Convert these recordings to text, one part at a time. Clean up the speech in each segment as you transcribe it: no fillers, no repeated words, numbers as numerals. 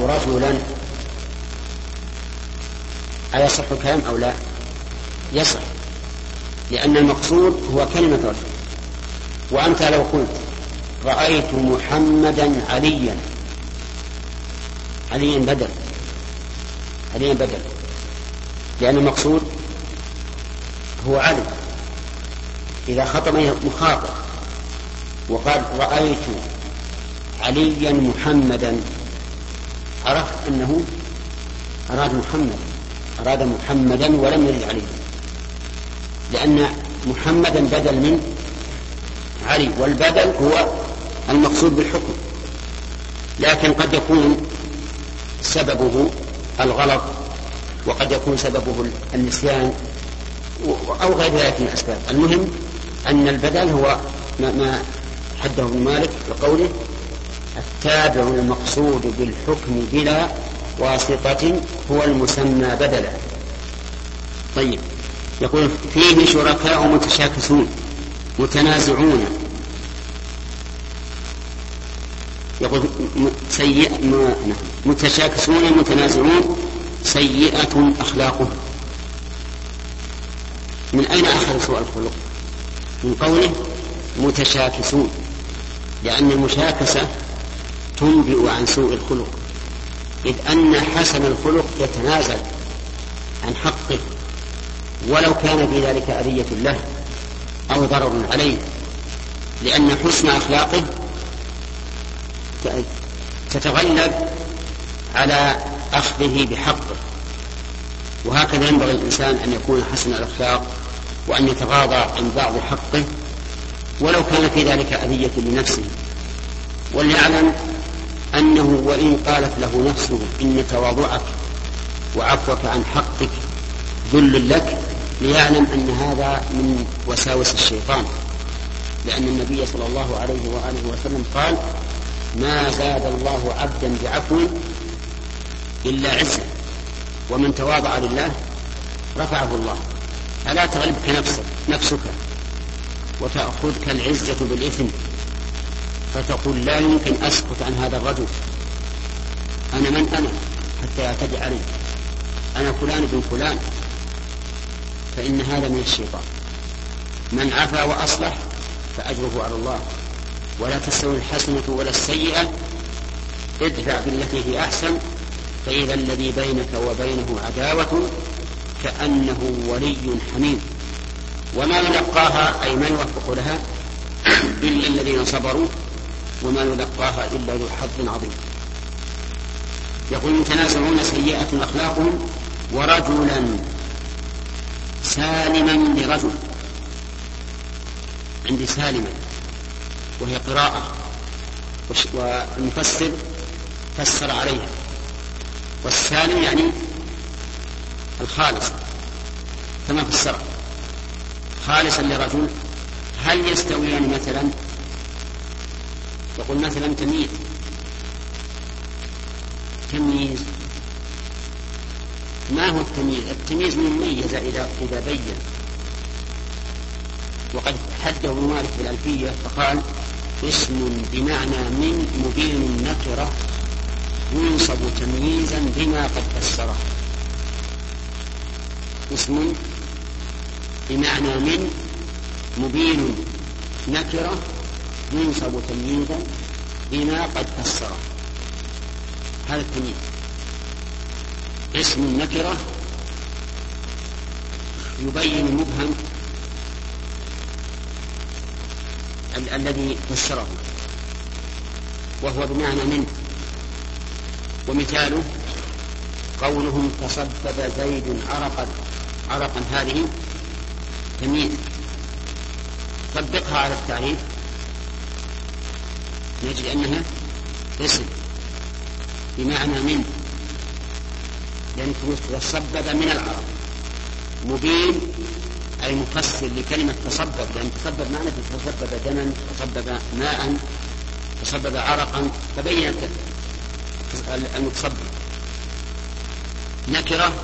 رجلا أيصح الكلام أو لا؟ يصح، لأن المقصود هو كلمة رجل. وأنت لو قلت رأيت محمدا عليا، عليا بدل، لأن المقصود هو علي. إذا خطب مخاطب وقال رأيت عليا محمدا، عرفت أنه أراد محمدا ولم يرد عليه، لأن محمدا بدل من علي، والبدل هو المقصود بالحكم. لكن قد يكون سببه الغلط، وقد يكون سببه النسيان أو غير ذلك من الأسباب. المهم أن البدل هو ما حده ابن مالك بقوله التابع المقصود بالحكم بلا واسطة هو المسمى بدلا. طيب، يقول فيه شركاء متشاكسون متنازعون، يقول متشاكسون متنازعون سيئة أخلاقهم. من أين أخذ سوء الخلق؟ من قوله متشاكسون، لأن المشاكسة تنبئ عن سوء الخلق، إذ أن حسن الخلق يتنازل عن حقه ولو كان في ذلك أذية له أو ضرر عليه، لأن حسن أخلاقه تتغلب على أخذه بحقه. وهكذا ينبغي الإنسان أن يكون حسن الأخلاق، وأن يتغاضى عن بعض حقه ولو كان في ذلك أذية لنفسه. وليعلم أنه وإن قالت له نفسه إن تواضعك وعفوك عن حقك ذل لك، ليعلم أن هذا من وساوس الشيطان، لأن النبي صلى الله عليه وآله وسلم قال ما زاد الله عبدا بعفو إلا عزا، ومن تواضع لله رفعه الله. ألا تغلبك نفسك وتأخذك العزة بالإثم فتقول لا يمكن أسكت عن هذا الرجل، أنا من أنا حتى يعتدي علي، أنا فلان بن فلان، فإن هذا من الشيطان. من عفا وأصلح فأجره على الله، ولا تستوي الحسنة ولا السيئة، ادفع بالتي هي أحسن فإذا الذي بينك وبينه عداوة كأنه ولي حميم. وما يلقاها أي ما يوفق لها إلا الذين صبروا وما يلقاها إلا ذو حظ عظيم. يقول متنازعون سيئة أخلاقهم ورجلا سالما لرجل، عندي سالما وهي قراءة، والمفسر فسر عليها، والسالم يعني الخالص كما فسر خالصا لرجل. هل يستويان مثلا؟ يقول مثلا تمييز، ما هو التمييز؟ التمييز من مميز إذا بين، وقد حده ابن مالك بالألفية فقال اسم بمعنى من مبين نكرة ينصب تمييزا بما قد فسره. اسم بمعنى من مبين نكرة ينصب تمييزا بما قد فسره. هذا التمييز اسم النكرة يبين المبهم الذي فسره، وهو بمعنى من. ومثاله قولهم تصبب زيد عرقا، هذه تمييز، طبقها على التعريف نجد أنها اسم بمعنى من، لأن تصبب من العرق. مبين أي مفسر لكلمة تصبب، لأن تصبب معنى تصبب دما، تصبب ماء، تصبب عرقا، فبين المتصبب. نكرة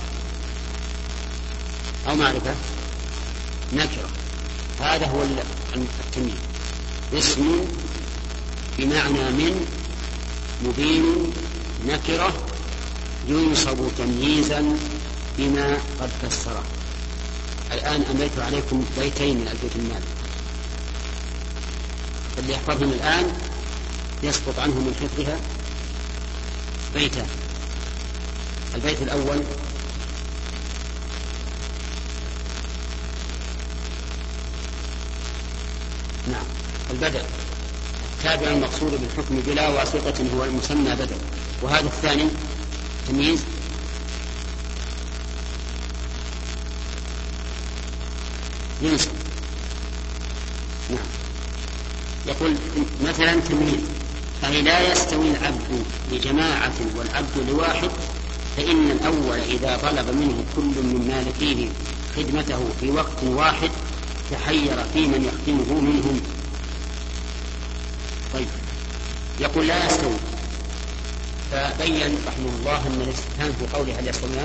أو معرفة؟ نكرة، هذا هو التمييز. اسم بمعنى من مبين نكرة ينصب تمييزا بما قد فسره. الآن أمليت عليكم بيتين من ألفية المال، اللي يحفظهم الآن يسقط عنه من حفظها بيتان. البيت الأول: نعم، البدل تابع المقصود بالحكم بلا واسطة هو المسمى بدل. وهذا الثاني تمييز ينصب. نعم، يقول مثلا تمييز: أي لا يستوي العبد لجماعة والعبد لواحد، فإن الأول إذا طلب منه كل من مالكيه خدمته في وقت واحد تحير في من يخدمه منهم. طيب، يقول لا يستوي، فبين رحمه الله أن الاستفهام في قوله هل يستويان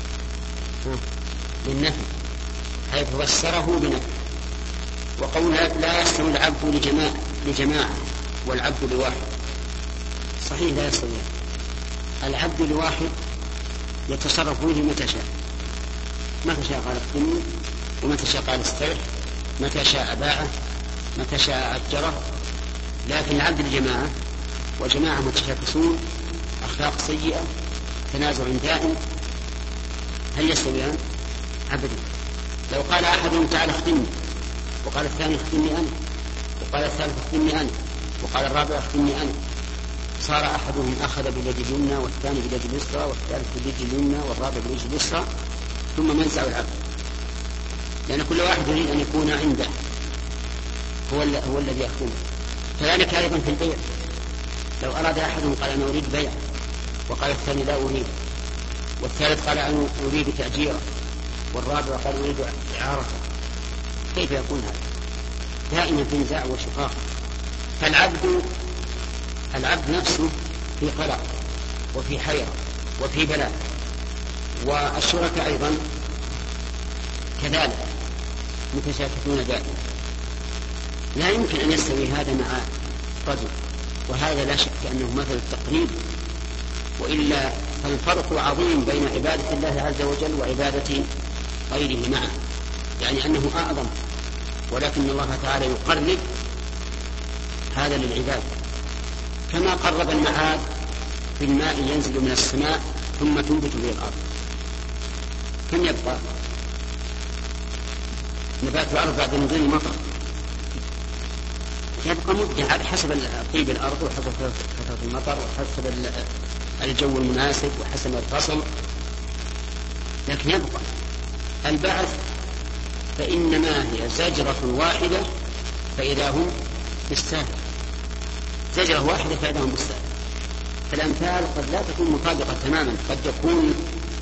للنفي، حيث فسره بنفي. وقول لا يستوي العبد لجماعة والعبد لواحد، صحيح لا يستويان. العبد لواحد يتصرف به متى شاء، متى شاء قال اخدمني، ومتى شاء قال استرح، متى شاء باعه، متى شاء أجره. لكن العبد لجماعة، وجماعة متشاكسون، أخلاق سيئة، تنازع دائم، هل يستويان؟ أبدا. لو قال أحدهم تعال اخدمني، وقال الثاني اخدمني أنا، وقال الثالث اخدمني أنا، وقال الرابع اخدمني أنا، صار أحدهم أخذ باليد اليمنى والثاني باليد اليسرى والثالث باليد اليمنى والرابع باليد اليسرى، ثم منزع العبد، لأن كل واحد يريد أن يكون عنده هو الذي يخدمه. كذلك أيضا في البيع، لو أراد أحدهم قال أنا أريد بيع، وقال الثاني لا أريد، والثالث قال أنا أريد تأجيرا، والرابع قال أريد إعارة، كيف يكون هذا؟ دائما في نزاع وشقاق. فالعبد نفسه في قلق وفي حيرة وفي بلاء، والشركاء أيضا كذلك متشاكسون دائما. لا يمكن أن يستوي هذا مع رجل، وهذا لا شك أنه مثل التقريب، وإلا فالفرق عظيم بين عبادة الله عز وجل وعبادة غيره معه، يعني أنه أعظم، ولكن الله تعالى يقرب هذا للعباد، كما قرب المعاد في الماء ينزل من السماء ثم تنبت به الأرض. كم يبقى نبات الأرض بعد نزول المطر؟ يبقى مدة على حسب طيب الأرض وحسب كثرة المطر وحسب الجو المناسب وحسب الفصل، لكن يبقى. البعث فإنما هي زجرة واحدة فإذا هم بالساهل، زجرة واحدة فإذا هم بالساهل. فالأمثال قد لا تكون مطابقة تماما، قد يكون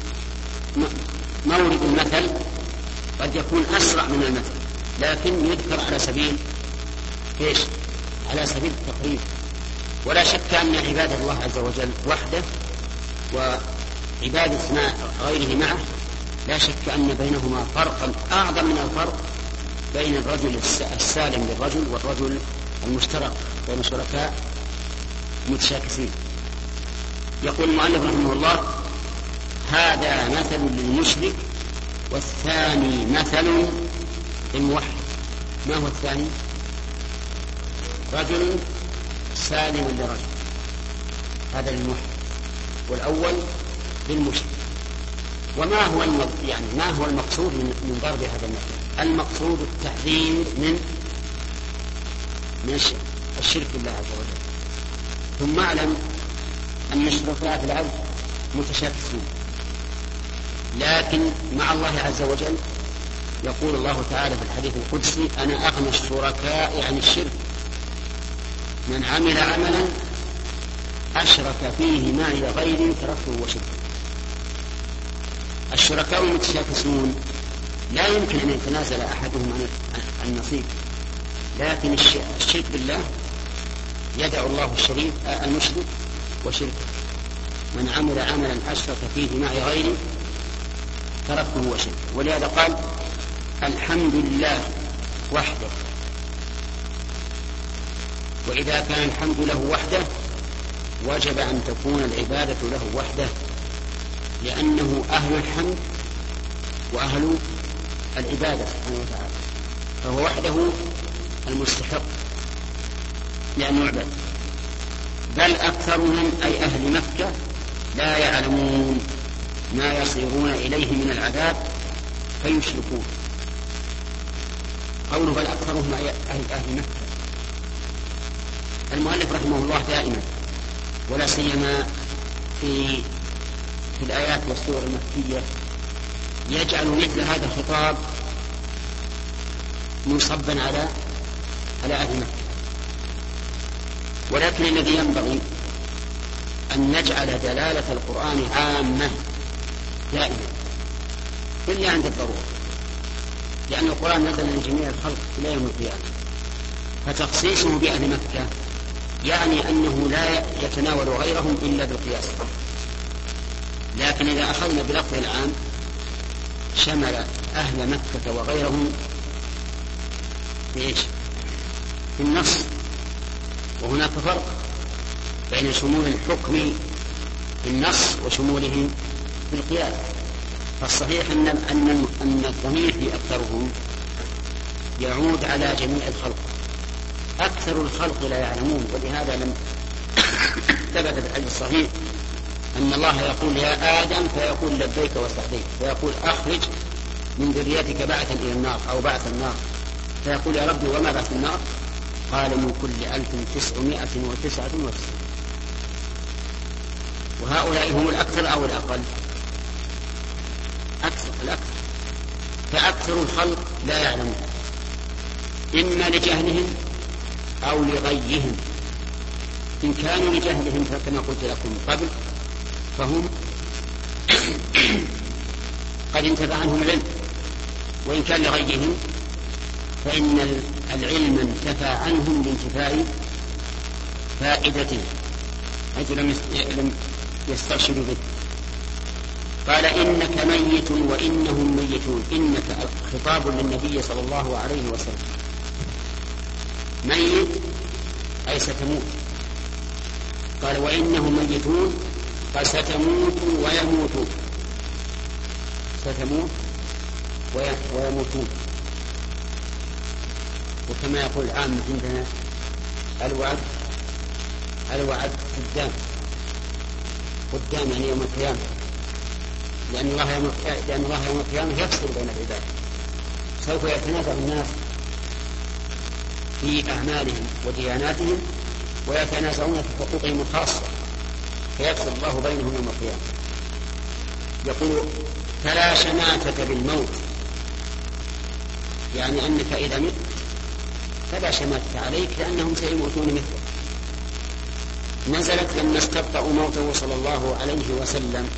مورد المثل قد يكون أسرع من المثل، لكن يذكر على سبيل إيش؟ على سبيل التقريب. ولا شك أن عبادة الله عز وجل وحده وعبادة غيره معه لا شك أن بينهما فرقا أعظم من الفرق بين الرجل السالم للرجل والرجل المشترك بين شركاء متشاكسين. يقول المؤلف رحمه الله: هذا مثل للمشرك، والثاني مثل للموحد. ما هو الثاني؟ رجل سالم لرجل، هذا للموحد، والأول للمشرك. وما هو ما هو المقصود من ضرب هذا المثل؟ المقصود التحذير من الشرك بالله عز وجل. ثم اعلم أن الشركاء في العبد متشاكسون، لكن مع الله عز وجل يقول الله تعالى في الحديث القدسي: أنا أغنى الشركاء عن الشرك، من عمل عملا أشرك فيه معي غيري تركته وشركه. الشركاء المتشاكسون لا يمكن أن يتنازل أحدهم عن نصيب، لكن الشرك بالله يدع الله المشرك وشركه. من عمل عملا أشرك فيه معي غيري تركته وشركه. ولهذا قال: الحمد لله وحده. وإذا كان الحمد له وحده وجب أن تكون العبادة له وحده، لأنه أهل الحمد وأهل العبادة سبحانه وتعالى، فهو وحده المستحق لأن يعبد. بل أكثرهم أي أهل مكة لا يعلمون ما يصيرون إليه من العذاب فيشركون. قوله بل أكثرهم أي أهل مكة، المؤلف رحمه الله دائما ولا سيما في الآيات والسور المكية يجعل مثل هذا الخطاب منصبا على أهل مكة. ولكن الذي ينبغي أن نجعل دلالة القرآن عامة دائما إلا عند الضرورة، لأن القرآن نزل لجميع الخلق إلى يوم القيامة، فتخصيصه بأهل مكة يعني أنه لا يتناول غيرهم إلا بالقياس. لكن إذا أخذنا بلفظ العام شمل أهل مكة وغيرهم في النص. وهناك فرق بين شمول الحكم في النص وشموله في القياس. فالصحيح أن الضمير في أكثرهم يعود على جميع الخلق. أكثر الخلق لا يعلمون، ولهذا لم ثبت في الحديث الصحيح أن الله يقول يا آدم فيقول لبيك وسعديك، فيقول أخرج من ذريتك بعثا إلى النار أو بعث النار، فيقول يا ربي وما بعث النار؟ قال من كل 1999. وهؤلاء هم الأكثر أو الأقل؟ الأكثر. فأكثر الخلق لا يعلمون إما لجهلهم أو لغيهم. إن كانوا لجهلهم فكما قلت لكم قبل فهم قد انتفع عنهم العلم، وإن كان لغيهم فإن العلم انتفى عنهم بانتفاء فائدته حيث لم يسترشدوا به. قال إنك ميت وإنهم ميتون. إنك خطاب للنبي صلى الله عليه وسلم. ميت أي ستموت. قال وإنهم ميتون، قال ستموت ويموتون. ستموت ويموتون. وكما يقول العامة عندنا الوعد قدام يعني يوم القيامة، لأن الله يوم القيامة يفصل بين العباد، سوف يتنازع الناس في أعمالهم ودياناتهم ويتنازعون في حقوقهم الخاصة، فيفصل الله بينهم يوم القيامة. يقول فلا شماتة بالموت، يعني أنك إذا مت فلا شماتة عليك لأنهم سيموتون مثلك. نزلت لما استبطأوا موته صلى الله عليه وسلم.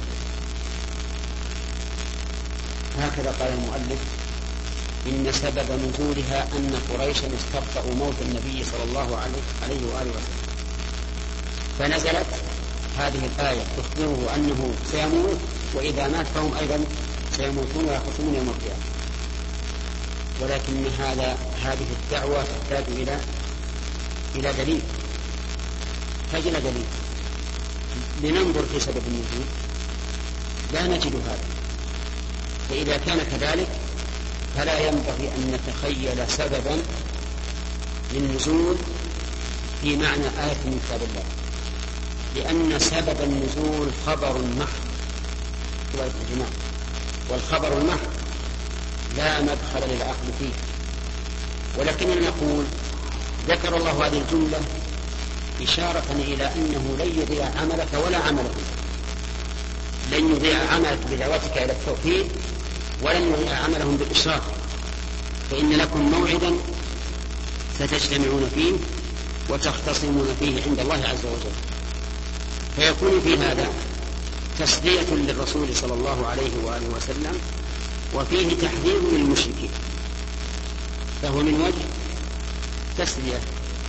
هكذا قال المؤلف إن سبب نزولها أن قريشا استبطأوا موت النبي صلى الله عليه وآله وسلم، فنزلت هذه الآية تخبره أنه سيموت، وإذا مات فهم أيضا سيموتون ويخصمون يوم القيامة. ولكن هذه الدعوة تحتاج إلى دليل، فجل دليل لننظر في سبب النزول لا نجد هذا. فإذا كان كذلك فلا ينبغي أن نتخيل سببا للنزول في معنى آية من كتاب الله، لأن سبب النزول خبر محض والإجماع، والخبر المحض لا مدخل للعقل فيه. ولكننا نقول ذكر الله هذه الجملة إشارة إلى أنه لن يضيع عملك ولا عمله، لن يضيع عملك بدعوتك إلى التوحيد ولن يضيع عملهم بالإشراك، فإن لكم موعدا ستجتمعون فيه وتختصمون فيه عند الله عز وجل. فيكون في هذا تسلية للرسول صلى الله عليه وآله وسلم، وفيه تحذير للمشركين، فهو من وجه تسلية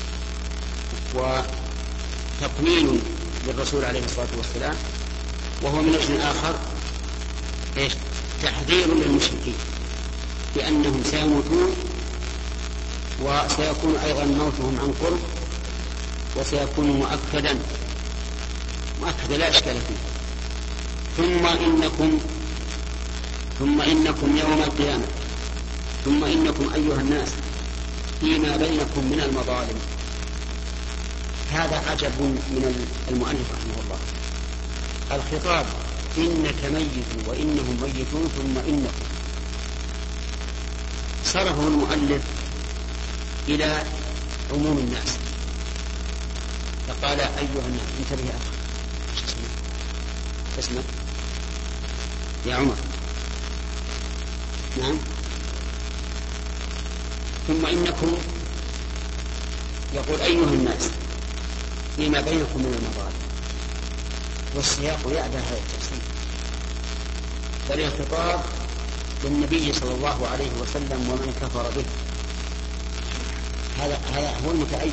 وتطمين للرسول عليه الصلاة والسلام، وهو من وجه آخر تحذير للمشركين بأنهم سيموتون، وسيكون أيضا موتهم عن قرب، وسيكون مؤكدا مؤكد لا إشكال فيه. ثم إنكم يوم القيامة ثم إنكم أيها الناس فيما بينكم من المظالم. هذا عجب من المؤلف رحمه الله. الخطاب إنك ميت وإنهم ميتون ثم إنكم، صرفه المؤلف إلى عموم الناس فقال أيها الناس. انتبه يا أخي، اسمك يا عمر. نعم. ثم إنكم يقول أيها الناس فيما بينكم من المظالم، والسياق يعدى هذا التفسير، بل الخطاب للنبي صلى الله عليه وسلم ومن كفر به. هذا هو المتأيد.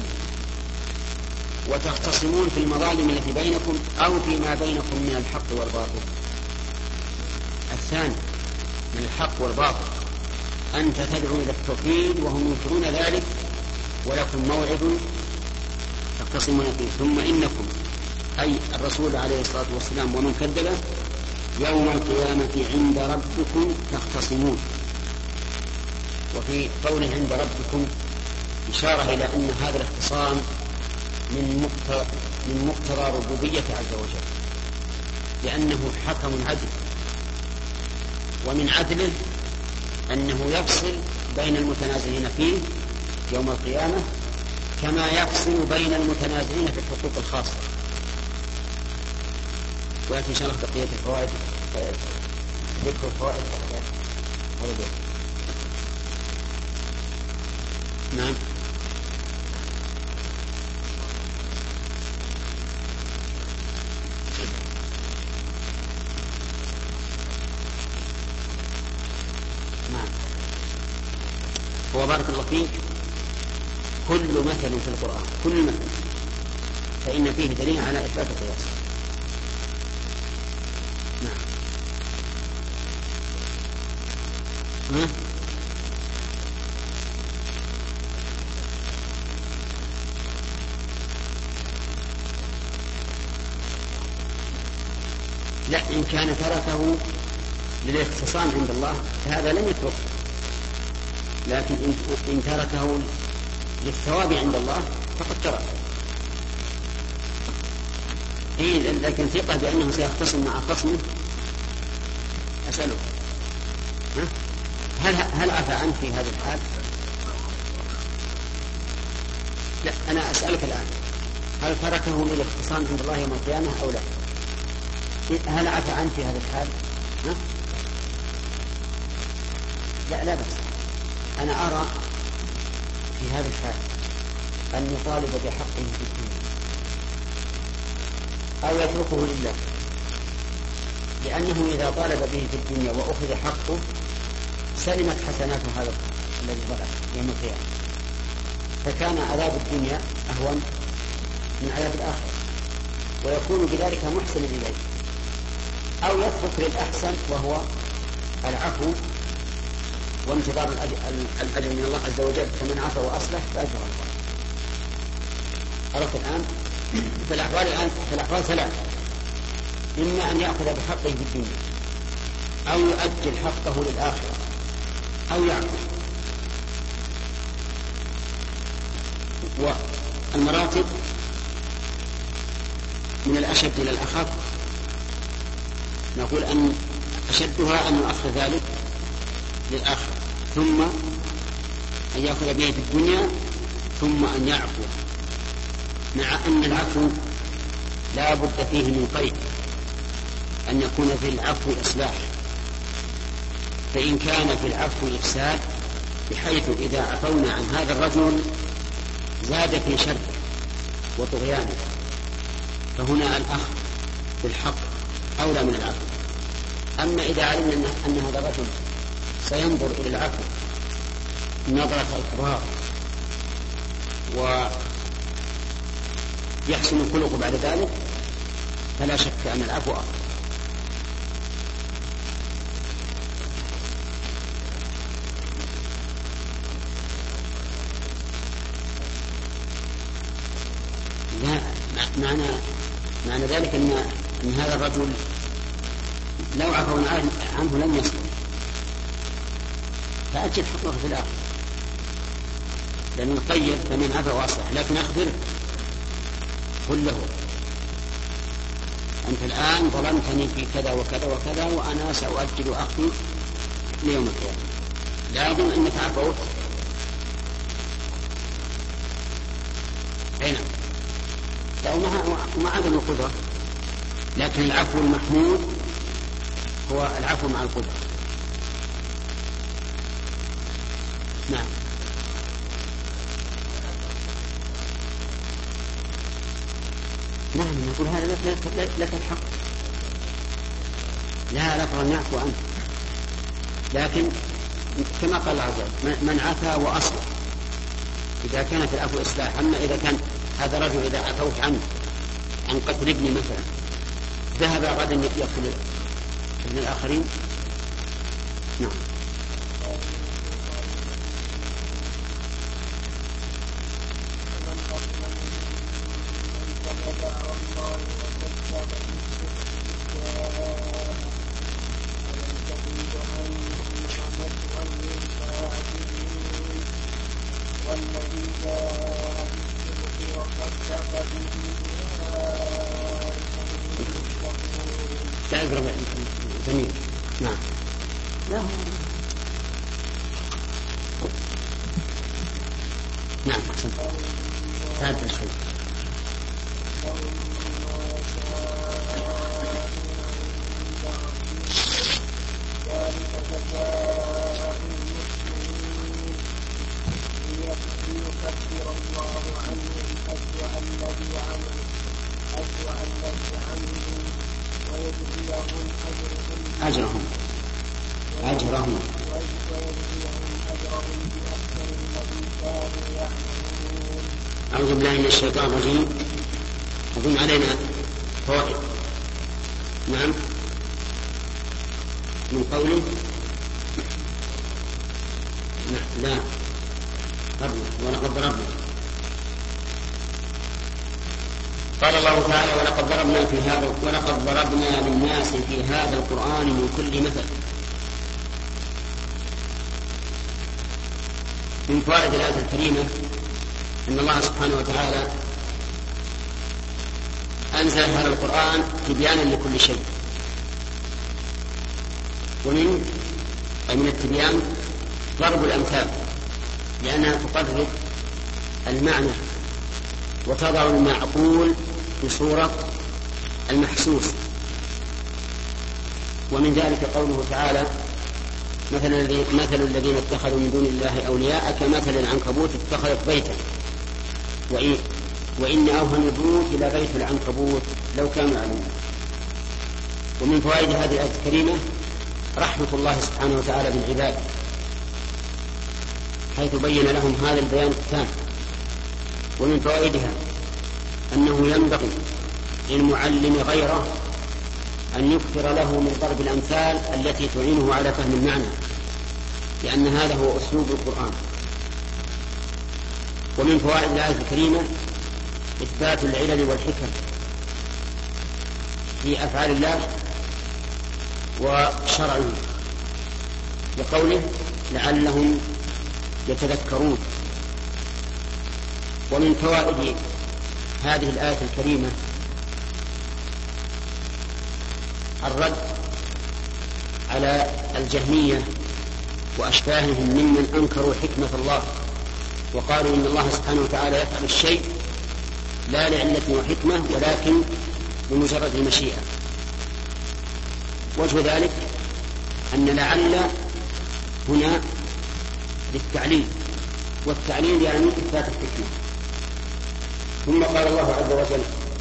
وتختصمون في المظالم التي بينكم أو فيما بينكم من الحق والباطل. الثاني من الحق والباطل أنت تدعو إلى التوحيد وهم ينكرون ذلك، ولكم موعد تختصمون فيه. ثم إنكم أي الرسول عليه الصلاة والسلام ومن كذبه يوم القيامة عند ربكم تختصمون. وفي قوله عند ربكم إشارة إلى أن هذا الاختصام من مقتضى ربوبيته عز وجل، لأنه حكم عدل، ومن عدله أنه يفصل بين المتنازعين فيه يوم القيامة كما يفصل بين المتنازعين في الحقوق الخاصة. ويأتي إن شاء الله بقية الفوائد، ذكر الفوائد هذا البيت. نعم. نعم. هو بارك الله فيك كل مثل في القرآن، كل مثل فإن فيه دليل على إثبات القياس. نعم. لا، إن كان تركه للاختصام عند الله فهذا لم يتركه، لكن إن تركه للثواب عند الله فقد تركه. لكن ثقة بأنه سيختصم مع خصمه. أسأله هل عفى عنه في هذا الحال؟ لا، أنا أسألك الآن هل تركه للاختصام عند الله يوم القيامة أو لا؟ هل عفى عنه في هذا الحال؟ لا بس أنا أرى في هذا الحال أن يطالب بحقه في الدنيا أو يتركه لله، لأنه إذا طالب به في الدنيا وأخذ حقه سلمت حسنات هذا الذي ظلم يوم القيامة، فكان عذاب الدنيا أهون من عذاب الآخرة، ويكون بذلك محسنا إليه. أو يترك للأحسن وهو العفو وانتظار الأجر من الله عز وجل، فمن عفا وأصلح فأجر الله. عرفت الآن؟ فالأحوال ثلاث: إما أن يأخذ بحقه في الدنيا أو يؤجل حقه للآخرة أو يعفو. والمراتب من الأشد إلى الأخف، نقول أن أشدها أن يؤخر ذلك للآخرة، ثم أن يأخذ به في الدنيا، ثم أن يعفو، مع أن العفو لا بد فيه من قيد، أن يكون في العفو إصلاح. فإن كان في العفو إفساد بحيث إذا عفونا عن هذا الرجل زاد في شر وطغيانه، فهنا الأخذ بالحق أولى من العفو. أما إذا علمنا أن هذا الرجل سينظر إلى العفو نظرة الإكراه ويحسن الخلق بعد ذلك، فلا شك أن العفو أفضل. لا، معنى ذلك أن هذا الرجل لو عفوا عنه لم يصل، فأجل حقوقه في الآخر، لأن القيد فمن عفا وأصلح. لكن أخبره، قل له أنت الآن ظلمتني في كذا وكذا وكذا، وأنا سأؤجل أخي ليوم القيامة، لازم أنك عفوت. أين ومع عدم القدرة، لكن العفو المحمود هو العفو مع القدرة. نعم. نعم، نقول هذا لك الحق، لا لفظ يعفو عنه، لكن كما قال الله عز وجل من عفا وأصلح، إذا كان في العفو إصلاح. أما إذا كان هذا رجل إذا عفوت عنه عن قتل ابني مثلا، ذهب غدا يقتل ابن الآخرين. نعم. جميل. نعم. لا. نعم، أحسنت. هذا الشيء. ليكفر الله عنهم أسوأ الذي عملوا ويجزيهم أجرهم أجرهم بأحسن الذي كانوا يعملون. أعوذ بالله من الشيطان الرجيم. أظن علينا فوائد. نعم. من قوله لا ولقد ضربنا. قال الله تعالى ولقد ضربنا للناس في هذا القرآن من كل مثل. من فوائد الآية الكريمة أن الله سبحانه وتعالى أنزل هذا القرآن تبيانا لكل شيء، ومن التبيان ضرب الأمثال، لأنها تقرب المعنى وتضع المعقول بصورة المحسوس. ومن ذلك قوله تعالى مثل الذين اتخذوا من دون الله أولياء كمثل العنكبوت اتخذت بيتا وإن أوهن البيوت لبيت العنكبوت لو كانوا يعلمون. ومن فوائد هذه الآية الكريمة رحمة الله سبحانه وتعالى بالعباد، حيث بين لهم هذا البيان التام. ومن فوائدها أنه ينبغي للمعلم غيره أن يكثر له من ضرب الأمثال التي تعينه على فهم المعنى، لأن هذا هو أسلوب القرآن. ومن فوائد الآية الكريمة إثبات العلل والحكم في أفعال الله وشرعه، لقوله لعلهم يتذكرون. ومن فوائد هذه الآية الكريمة الرد على الجهمية وأشباههم ممن أنكروا حكمة الله وقالوا إن الله سبحانه وتعالى يفعل الشيء لا لعلة وحكمة ولكن بمجرد المشيئة. وجه ذلك أن لعل هنا للتعليل، والتعليل يعني إثبات الحكمة. ثم قال الله عز وجل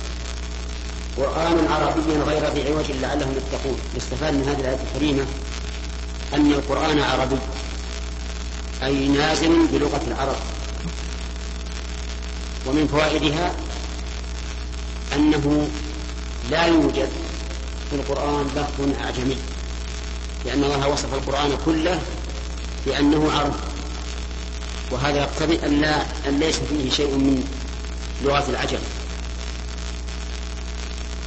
قرآن عربي غير ذي عوج لعلهم يتقون. يستفاد من هذه الآية الكريمة أن القرآن عربي، أي نازل بلغة العرب. ومن فوائدها أنه لا يوجد في القرآن لفظ أعجمي، لأن الله وصف القرآن كله بأنه عربي، وهذا يقتضي أن ليس فيه شيء من لغة العجم.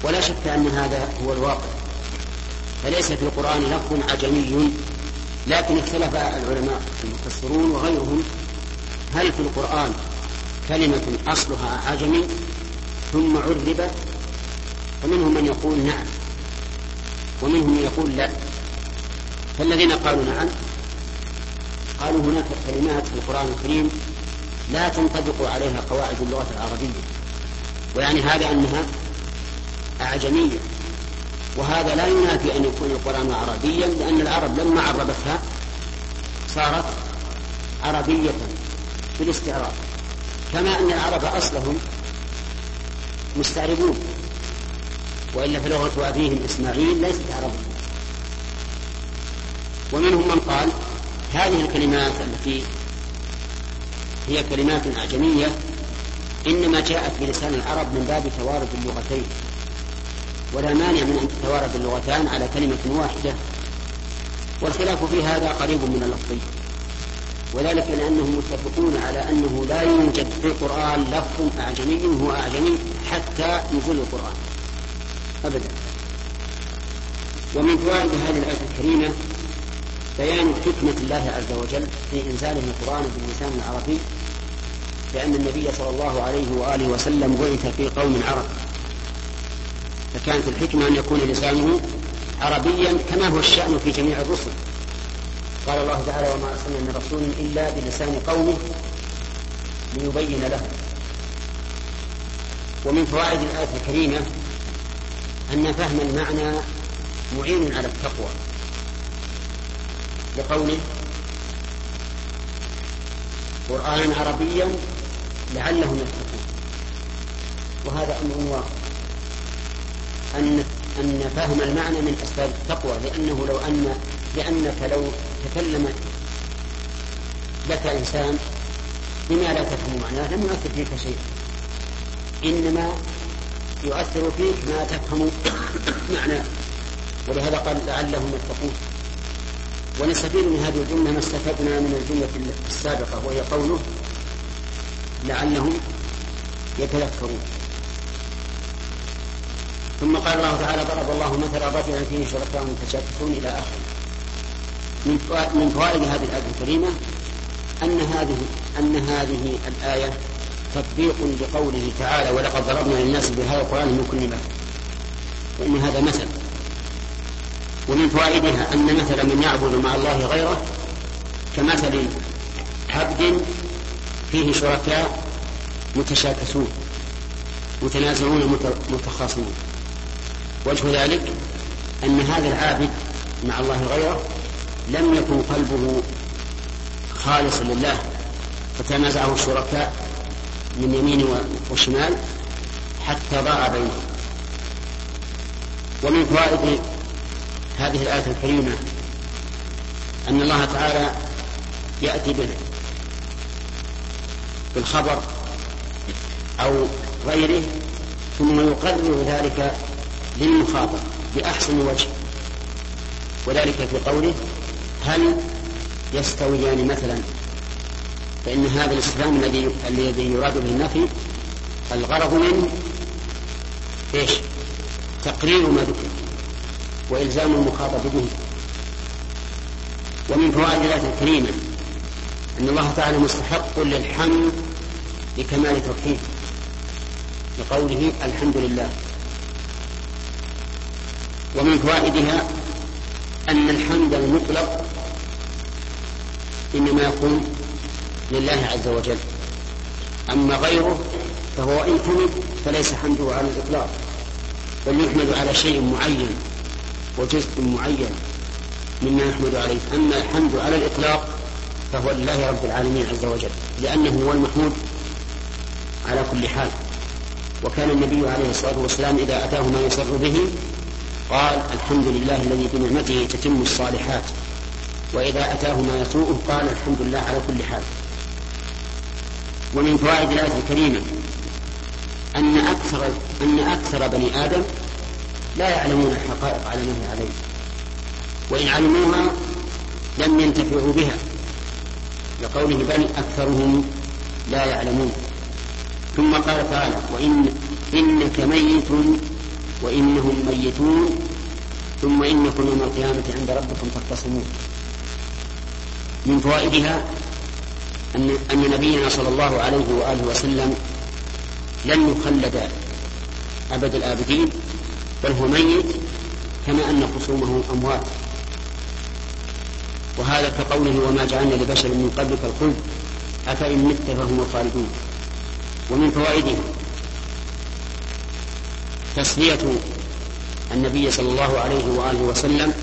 ولا شك أن هذا هو الواقع، فليس في القرآن لفظ عجمي، لكن اختلف العلماء المفسرون وغيرهم هل في القرآن كلمة أصلها عجمي ثم عربت، فمنهم من يقول نعم ومنهم من يقول لا. فالذين قالوا نعم قالوا هناك كلمات في القرآن الكريم لا تنطبق عليها قواعد اللغة العربية، ويعني هذا أنها أعجمية، وهذا لا ينافي أن يكون القرآن عربيا، لأن العرب لما عربتها صارت عربية بالاستعراض، كما أن العرب أصلهم مستعربون، وإلا فلغة أبيهم إسماعيل ليست عربية. ومنهم من قال هذه الكلمات التي هي كلمات أعجمية إنما جاءت بلسان العرب من باب توارد اللغتين، ولا مانع من أن تتوارد اللغتان على كلمة واحدة، والخلاف في هذا قريب من اللفظي، وذلك لأنهم متفقون على أنه لا يوجد في القرآن لفظ أعجمي هو أعجمي حتى نزول القرآن أبدا. ومن فوائد هذه الآية الكريمة بيان حكمة الله عز وجل في إنزاله القرآن باللسان العربي، لأن النبي صلى الله عليه وآله وسلم بعث في قوم عرب، فكانت الحكمة أن يكون لسانه عربيا كما هو الشأن في جميع الرسل. قال الله تعالى وما أرسلنا من رسول إلا بلسان قومه ليبين لهم. ومن فوائد الآية الكريمة أن فهم المعنى معين على التقوى، لقوله قرآنا عربيا لعلهم يتقون، وهذا أمر واقع أن فهم المعنى من أسباب التقوى، لأنك لو تكلم لك إنسان بما لا تفهم معناه لم يؤثر فيك شيء، إنما يؤثر فيك ما تفهم معناه، ولهذا قال لعلهم يتقون. ونستفيد من هذه الجملة ما استفدنا من الجملة السابقة، وهي قوله لعلهم يتذكرون. ثم قال الله تعالى ضرب الله مثلا رجلا فيه شركاء متشاكسون إلى آخره. من فوائد هذه الآية الكريمة أن هذه الآية تطبيق لقوله تعالى ولقد ضربنا للناس بهذا القرآن من كل مثل، وإن هذا مثل. ومن فوائدها أن مثل من يعبد مع الله غيره كمثل عبد فيه شركاء متشاكسون متنازعون متخاصمون. وجه ذلك أن هذا العابد مع الله غيره لم يكن قلبه خالصا لله، فتنازعه الشركاء من يمين وشمال حتى ضاع بينهم. ومن فوائد هذه الآية الكريمة أن الله تعالى يأتي بالخبر أو غيره ثم يقرر ذلك للمخاطب بأحسن وجه، وذلك في قوله هل يستويان مثلا، فإن هذا الاستفهام الذي يراد به النفي الغرض منه إيش؟ تقرير ما ذكر وإلزام المخاطب به. ومن فوائد الآية الكريمة أن الله تعالى مستحق للحمد لكمال توحيده لقوله الحمد لله. ومن فوائدها أن الحمد المطلق إنما يكون لله عز وجل، أما غيره فهو إن حمد فليس حمده على الإطلاق، بل يحمد على شيء معين وجزء معين مما يحمد عليه. أما الحمد على الإطلاق فهو لله رب العالمين عز وجل، لأنه هو المحمود على كل حال. وكان النبي عليه الصلاة والسلام إذا أتاه ما يسر به قال الحمد لله الذي بنعمته تتم الصالحات، وإذا أتاه ما يسوءه قال الحمد لله على كل حال. ومن فوائد الآية الكريمة أن أكثر بني آدم لا يعلمون الحقائق على ما هي عليه، وإن علموها لم ينتفعوا بها، لقوله بل أكثرهم لا يعلمون. ثم قال تعالى وإنك ميت وإنهم ميتون ثم إنكم يوم القيامة عند ربكم تختصمون. من فوائدها أن نبينا صلى الله عليه وآله وسلم لن يخلد أبد الآبدين، بل هو ميت كما أن خصومه أموات، وهذا كقوله وما جعلنا لبشر من قبلك الخلد أفإن مت فهم الخالدون. ومن فوائدها تسلية النبي صلى الله عليه وآله وسلم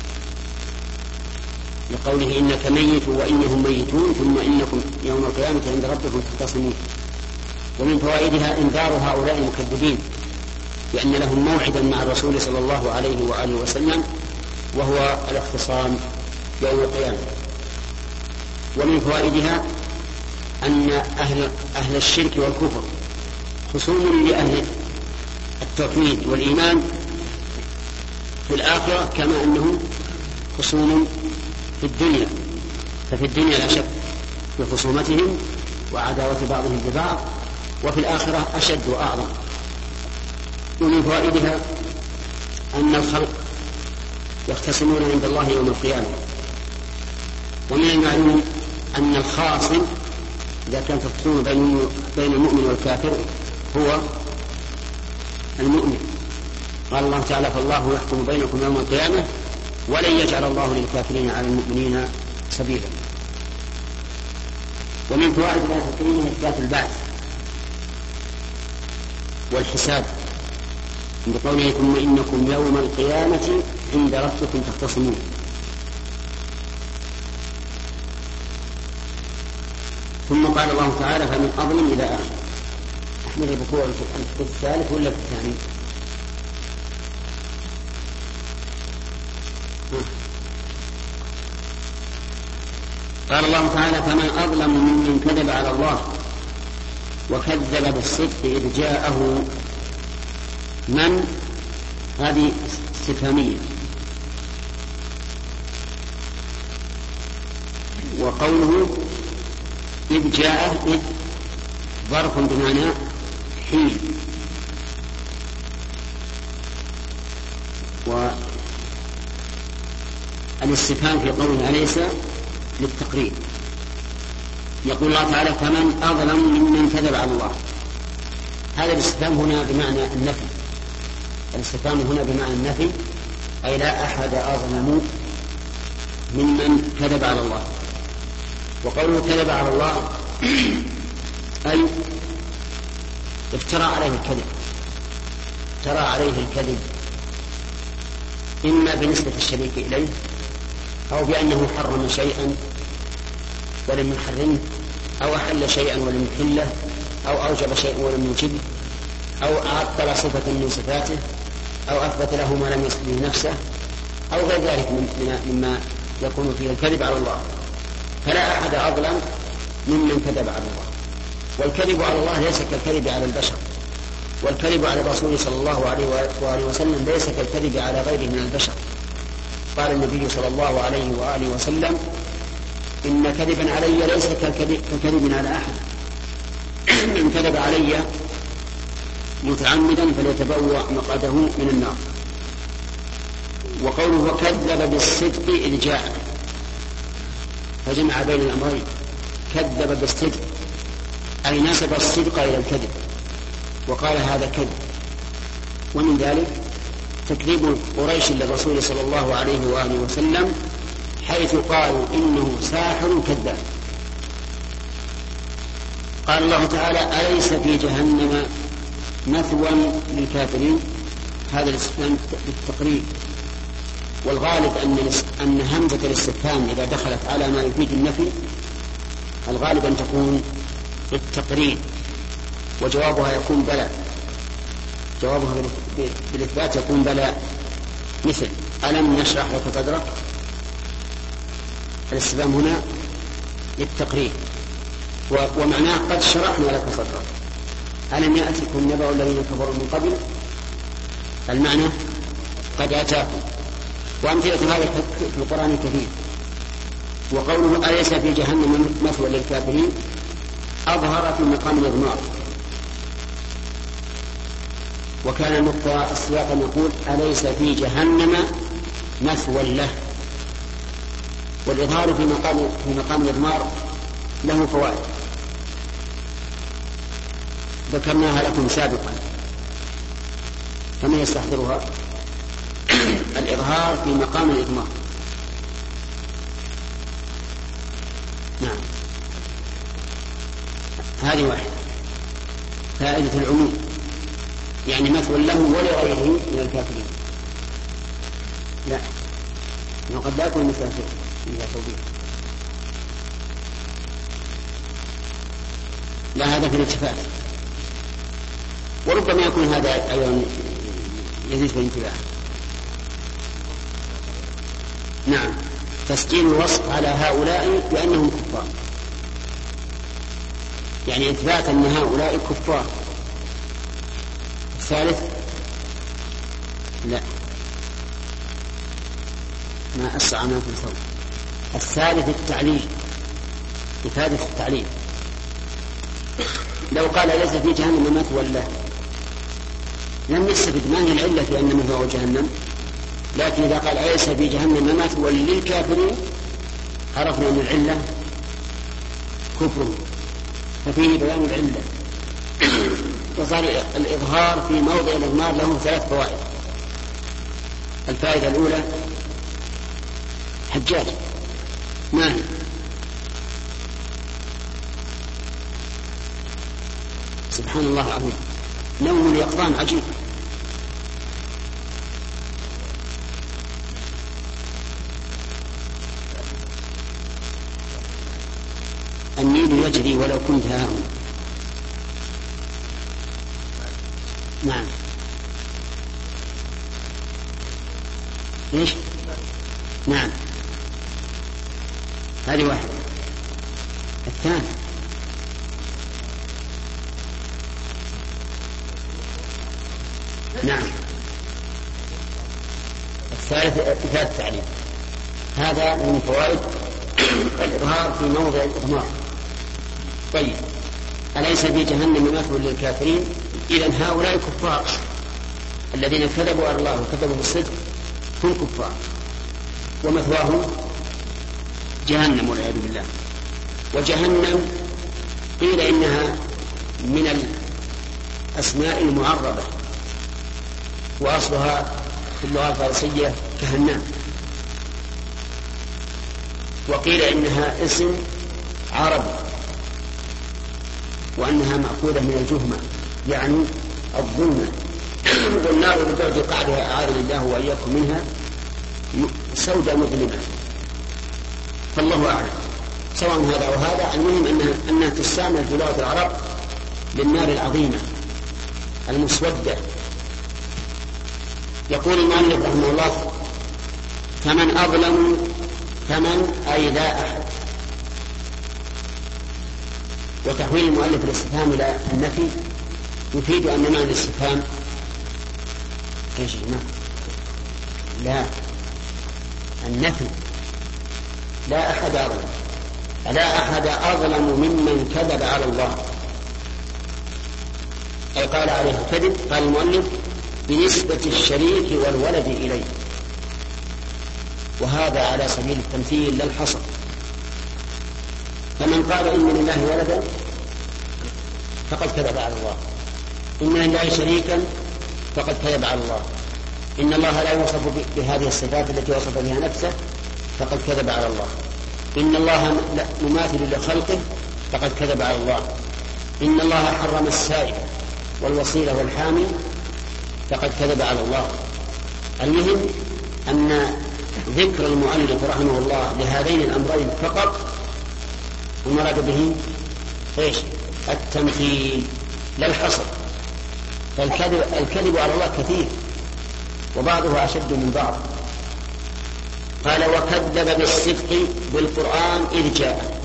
لقوله إنك ميت وإنهم ميتون ثم إنكم يوم القيامة عند ربكم تختصمون. ومن فوائدها إنذار هؤلاء المكذبين بأن لهم موعدا مع الرسول صلى الله عليه وآله وسلم وهو الاختصام يوم القيامة. ومن فوائدها أن أهل الشرك والكفر خصوم لأهل التوحيد والإيمان في الآخرة كما أنهم خصوم في الدنيا، ففي الدنيا لا شك في خصومتهم وعداوة بعضهم ببعض، وفي الآخرة أشد وأعظم. ومن فوائدها أن الخلق يختصمون عند الله يوم القيامة. ومن المعلوم أن الخاصم إذا كانت الخصومة بين المؤمن والكافر هو المؤمن. قال الله تعالى فالله يحكم بينكم يوم القيامة ولن يجعل الله للكافرين على المؤمنين سبيلا. ومن فوائد الآية الكريمة إثبات البعث والحساب بقوله ثم إنكم يوم القيامة عند ربكم تختصمون. ثم قال الله تعالى فمن أظلم إلى آخر. أحمد البكوع في الثالث ولا في الثاني؟ قال الله تعالى فمن أظلم ممن كذب على الله وكذب بالصدق إذ جاءه. من هذه استفهامية، وقوله إذ جاءه إذ ظرف بمعنى حين، والاستفهام في قوله أليس للتقرير. يقول الله تعالى فمن أظلم ممن كذب على الله. هذا الاستفهام هنا بمعنى النفي، الاستفهام هنا بمعنى النفي، أي لا أحد أظلم ممن كذب على الله. وقوله كذب على الله أي افترى عليه الكذب، افترى عليه الكذب إما بنسبة الشريك إليه أو بأنه حرم شيئا ولم يحرمه، أو أحل شيئا ولم يحله، أو أوجب شيئا ولم يوجبه، أو عطل صفة من صفاته، أو أثبت له ما لم يصف به نفسه، أو غير ذلك مما يكون فيه الكذب على الله. فلا أحد أظلم ممن كذب على الله. والكذب على الله ليس كالكذب على البشر، والكذب على الرسول صلى الله عليه وآله وسلم ليس كالكذب على غيره من البشر. قال النبي صلى الله عليه وآله وسلم إن كذبا علي ليس ككذب على أحد. من كذب علي متعمدا فليتبوأ مقعده من النار. وقوله وكذب بالصدق إذ جاء، فجمع بين الأمرين، كذب بالصدق أي نسب الصدق إلى الكذب وقال هذا كذب. ومن ذلك تكذيب قريش للرسول صلى الله عليه وآله وسلم حيث قالوا إنه ساحر كذاب. قال الله تعالى أليس في جهنم مثوى للكافرين. هذا الاستفهام للتقرير، والغالب أن همزة الاستفهام إذا دخلت على ما يفيد النفي الغالب أن تكون للتقرير، وجوابها يكون بلى، جوابها بالإثبات يكون بلى، مثل ألم نشرح لك صدرك. الاستفهام هنا للتقرير، ومعناه قد شرحنا لك صدرك. ألم يأتكم نبأ الذين كفروا من قبل، المعنى قد أتاكم. وأمثلة هذا في القرآن كثير. وقوله أليس في جهنم مثوى وكان مقتضى السياق أن يقول أليس في جهنم مثوى له. والإظهار في مقام الإضمار له فوائد ذكرناها لكم سابقا، فمن يستحضرها؟ الإظهار في مقام الإضمار. نعم، هذه واحدة. فائدة العموم يعني مثوى له ولغيره من الكافرين. لا، وقد لا يكون مسافر إلا توبيخ. لا، هذا في الاتفاق، وربما يكون هذا أيضا يزيد في الانتباه. نعم، تسجيل الوصف على هؤلاء بأنهم كفار، يعني إثبات أن هؤلاء كفار. الثالث لا، ما أسرع ما في الصوت. الثالث التعليل، إفادة التعليل. لو قال ليس في جهنم مثوى له لم يستفد ما هي العلة في أن مثوى جهنم، لكن إذا قال أليس في جهنم مثوى للكافرين عرفنا أن العلة كفر، ففيه بيان العلة. وصار الإظهار في موضع الإضمار له 3 فوائد. الفائدة الأولى حجاج ما هي؟ سبحان الله العظيم، نوم اليقظان عجيب. النيل يجري ولو كنت هاهنا. نعم، ليش؟ نعم، هذه واحدة. الثاني نعم، الثالث إثبات التعليم. هذا من فوائد الإظهار في موضع الإضمار. طيب، أليس في جهنم مثوى للكافرين؟ إذن هؤلاء كفار الذين كذبوا على الله وكذبوا بالصدق هم كفار، ومثواهم جهنم والعياذ بالله. وجهنم قيل إنها من الأسماء المعربة، وأصلها في اللغة الفارسية كهنام، وقيل إنها اسم عربي، وأنها مأخوذة من الجهمة يعني الظلمة. والنار ببعد قعدها أعاذنا الله وإياكم منها سوداء مظلمة. فالله أعلم، سواء هذا وهذا، المهم أنها تستعمل في لغة العرب للنار العظيمة المسودة. يقول المؤلف رحمه الله: فمن أظلم، فمن أي لا أحد. وتحويل المؤلف الاستفهام إلى النفي يفيد أن معنى الاستفهام ايش؟ لا، النفي. لا أحد أظلم، لا أحد أظلم ممن كذب على الله، أي قال عليه الكذب. قال المؤلف: بنسبة الشريك والولد إليه، وهذا على سبيل التمثيل لا الحصر. فمن قال إن لله ولدا فقد كذب على الله، إن لله شريكا فقد كذب على الله، إن الله لا يوصف بهذه الصفات التي وصف بها نفسه فقد كذب على الله، إن الله مماثل لخلقه فقد كذب على الله، إن الله حرم السائل والوصيلة والحامل فقد كذب على الله. المهم أن ذكر المؤلف رحمه الله لهذين الأمرين فقط المراد به ايش؟ التمثيل لا الحصر. فالكذب على الله كثير وبعضه أشد من بعض. قال: وكذب بالصدق بالقرآن إذ جاء.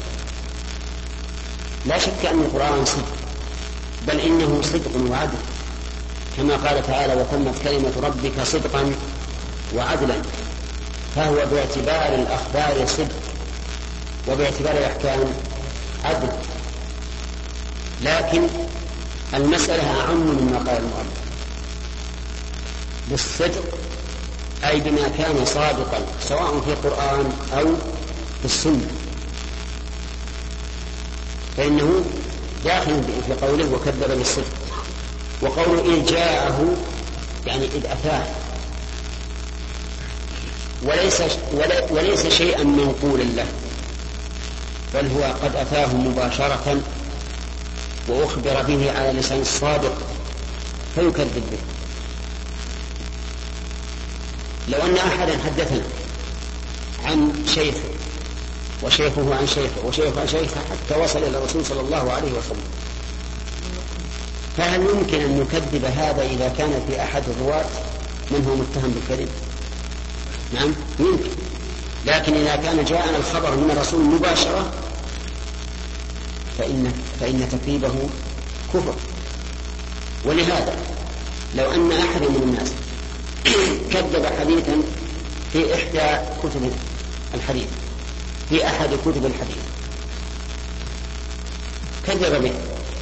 لا شك أن القرآن صدق، بل إنه صدق وعدل، كما قال تعالى: وتمت كلمة ربك صدقا وعدلا. فهو باعتبار الأخبار صدق، وباعتبار الأحكام عدل. لكن المسألة أعم مما قال المؤلف، بالصدق أي بما كان صادقا سواء في القرآن أو في السنة، فإنه داخل في قوله وكذب بالصدق. وقوله إذ جاءه يعني إذ أتاه، وليس شيئا منقولا له، بل هو قد أتاه مباشرة وأخبر به على لسان الصادق فيكذب به. لو أن أحدا حدثنا عن شيخه وشيخه عن شيخه وشيخه عن شيخه حتى وصل إلى الرسول صلى الله عليه وسلم، فهل يمكن أن نكذب هذا إذا كان في أحد الرواة من هو متهم بالكذب؟ نعم يمكن، لكن إذا كان جاءنا الخبر من الرسول مباشرة فإن تكذيبه كفر. ولهذا لو أن أحد من الناس كذب حديثا في إحدى كتب الحديث، في أحد كتب الحديث كذب به،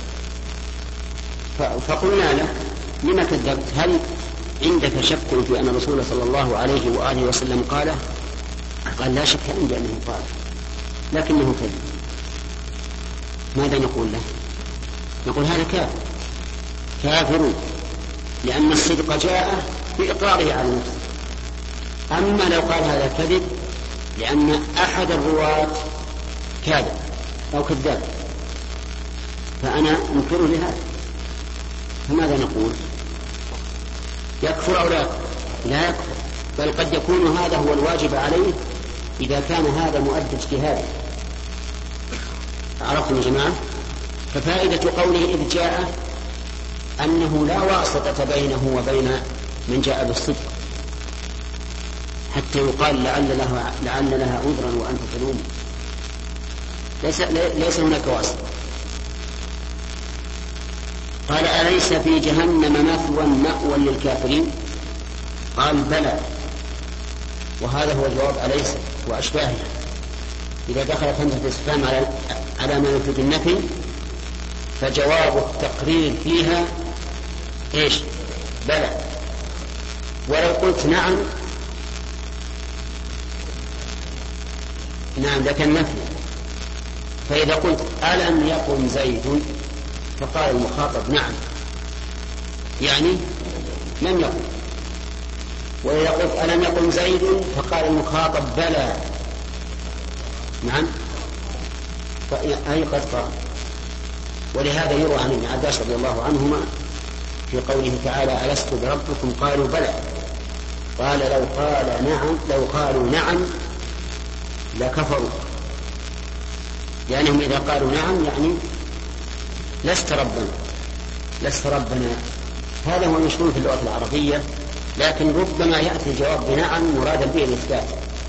فقلنا له لما كذبت؟ هل عندك شك في أن الرسول صلى الله عليه وآله وسلم قاله؟ قال لا شك عندي أنه قال، لكنه كذب. ماذا نقول له؟ نقول هذا كافر، لأن الصدق جاء بإقراره على نفسه. أما لو قال هذا كذب لأن أحد الرواة كاذب أو كذاب فأنا أنكره لهذا، فماذا نقول؟ يكفر أو لا يكفر؟ لا يكفر، بل قد يكون هذا هو الواجب عليه إذا كان هذا مؤدى اجتهاده. عرفتم يا جماعة؟ ففائدة قوله إذ جاء أنه لا واسطة بينه وبين من جاء بالصدق حتى يقال لعل لها عذرا وأنت تلوم، ليس هناك واسطة. قال أليس في جهنم مثوى مأوى للكافرين؟ قال بلى، وهذا هو جواب أليس وأشباهه. إذا دخلت همزة الاستفهام على ما يفيد النفي فجواب التقرير فيها إيش؟ بلى. ولو قلت نعم ذاك النفي. فإذا قلت ألم يقم زيد فقال المخاطب نعم، يعني لم يقم. وإذا قلت ألم يقم زيد فقال المخاطب بلى، نعم، أي قد قام. ولهذا يروى عن ابن عباس رضي الله عنهما في قوله تعالى ألست بربكم قالوا بلى، قال لو قالوا نعم لكفروا، لأنهم إذا قالوا نعم يعني لست ربنا. هذا هو المشهور في اللغة العربية، لكن ربما يأتي الجواب بنعم مرادا به الإثبات.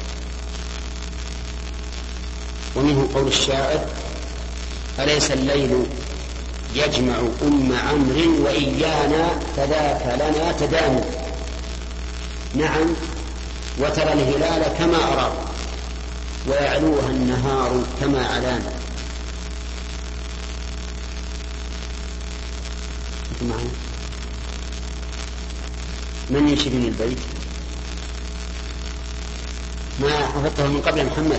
ومنه قول الشاعر أليس الليل يجمع أم عمرو وإيانا فذاك لنا تداني، نعم وترى الهلال كما أراه ويعلوها النهار كما علانا. من يشيرني البيت؟ ما حفظته من قبل محمد.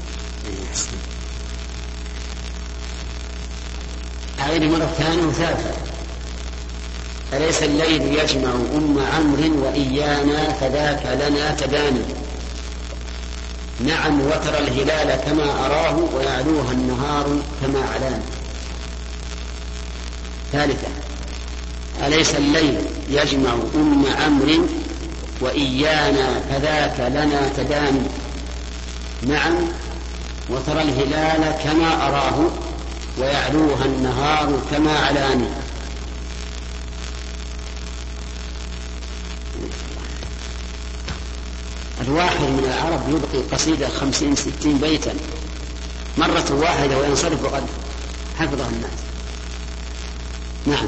أعيد مرة ثانية وثالثة. أليس الليل يجمع أم عمرو وإيانا فذاك لنا تداني، نعم وترى الهلال كما أراه ويعلوها النهار كما علانا. ثالثة أليس الليل يجمع أم عمرو وإيانا فذاك لنا تداني، نعم وترى الهلال كما أراه ويعلوها النهار كما علاني. الواحد من العرب يبقي قصيدة 50-60 بيتا مرة واحدة وينصرف وقد حفظها الناس. نعم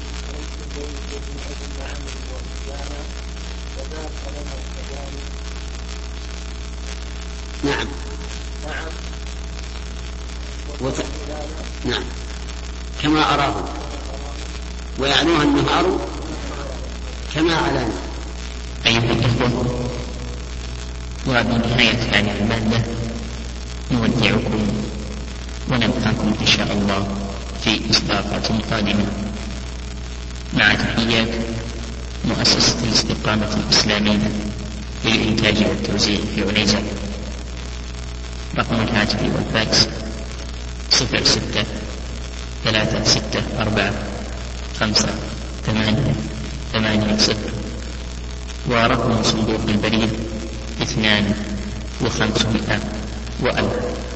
نعم نعم كما أراه ويعلوها النهار كما علانا. أيها الإخوة، وبنهاية هذه المادة نودعكم ونلقاكم إن شاء الله في إصداقات قادمة، مع تحيات مؤسسة الاستقامة الإسلامية للإنتاج والتوزيع في عنيزة. رقم الهاتف والفاكس 06-364-5-8-8-0، ورقم صندوق البريد 2 و500 و1000.